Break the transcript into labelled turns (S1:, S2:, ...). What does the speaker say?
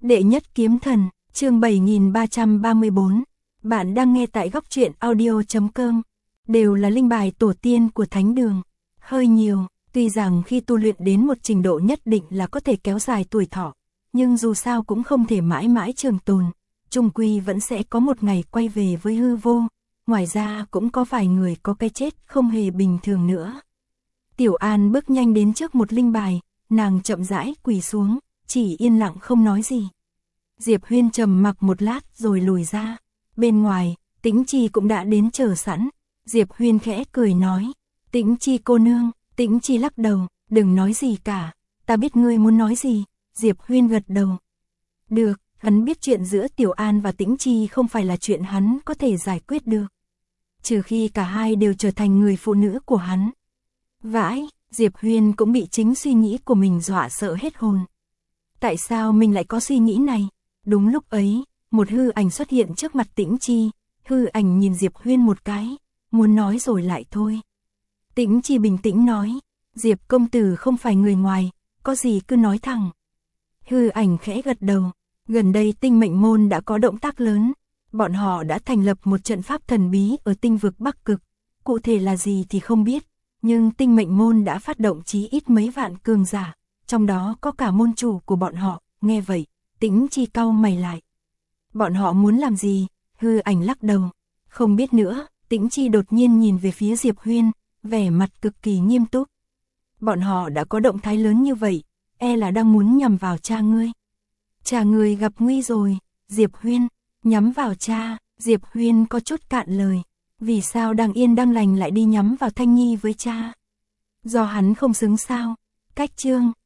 S1: Đệ nhất kiếm thần, chương 7334. Bạn đang nghe tại góc truyện audio.com. Đều là linh bài tổ tiên của thánh đường. Hơi nhiều, tuy rằng khi tu luyện đến một trình độ nhất định là có thể kéo dài tuổi thọ, nhưng dù sao cũng không thể mãi mãi trường tồn, chung quy vẫn sẽ có một ngày quay về với hư vô. Ngoài ra cũng có vài người có cái chết không hề bình thường nữa. Tiểu An bước nhanh đến trước một linh bài, nàng chậm rãi quỳ xuống, chỉ yên lặng không nói gì. Diệp Huyên trầm mặc một lát rồi lùi ra. Bên ngoài, Tĩnh Chi cũng đã đến chờ sẵn. Diệp Huyên khẽ cười nói, Tĩnh Chi cô nương. Tĩnh Chi lắc đầu, đừng nói gì cả, ta biết ngươi muốn nói gì. Diệp Huyên gật đầu. Được, hắn biết chuyện giữa Tiểu An và Tĩnh Chi không phải là chuyện hắn có thể giải quyết được. Trừ khi cả hai đều trở thành người phụ nữ của hắn. Vãi, Diệp Huyên cũng bị chính suy nghĩ của mình dọa sợ hết hồn. Tại sao mình lại có suy nghĩ này? Đúng lúc ấy, một hư ảnh xuất hiện trước mặt Tĩnh Chi. Hư ảnh nhìn Diệp Huyên một cái, muốn nói rồi lại thôi. Tĩnh Chi bình tĩnh nói, Diệp công tử không phải người ngoài, có gì cứ nói thẳng. Hư ảnh khẽ gật đầu, gần đây Tinh Mệnh Môn đã có động tác lớn. Bọn họ đã thành lập một trận pháp thần bí ở tinh vực Bắc Cực. Cụ thể là gì thì không biết, nhưng Tinh Mệnh Môn đã phát động chí ít mấy vạn cường giả, trong đó có cả môn chủ của bọn họ. Nghe vậy, Tĩnh Chi cau mày lại. Bọn họ muốn làm gì? Hư ảnh lắc đầu. Không biết nữa. Tĩnh Chi đột nhiên nhìn về phía Diệp Huyên, vẻ mặt cực kỳ nghiêm túc. Bọn họ đã có động thái lớn như vậy, e là đang muốn nhằm vào cha ngươi. Cha ngươi gặp nguy rồi. Diệp Huyên, nhắm vào cha. Diệp Huyên có chút cạn lời. Vì sao đang yên đang lành lại đi nhắm vào Thanh Nhi với cha? Do hắn không xứng sao? Cách chương,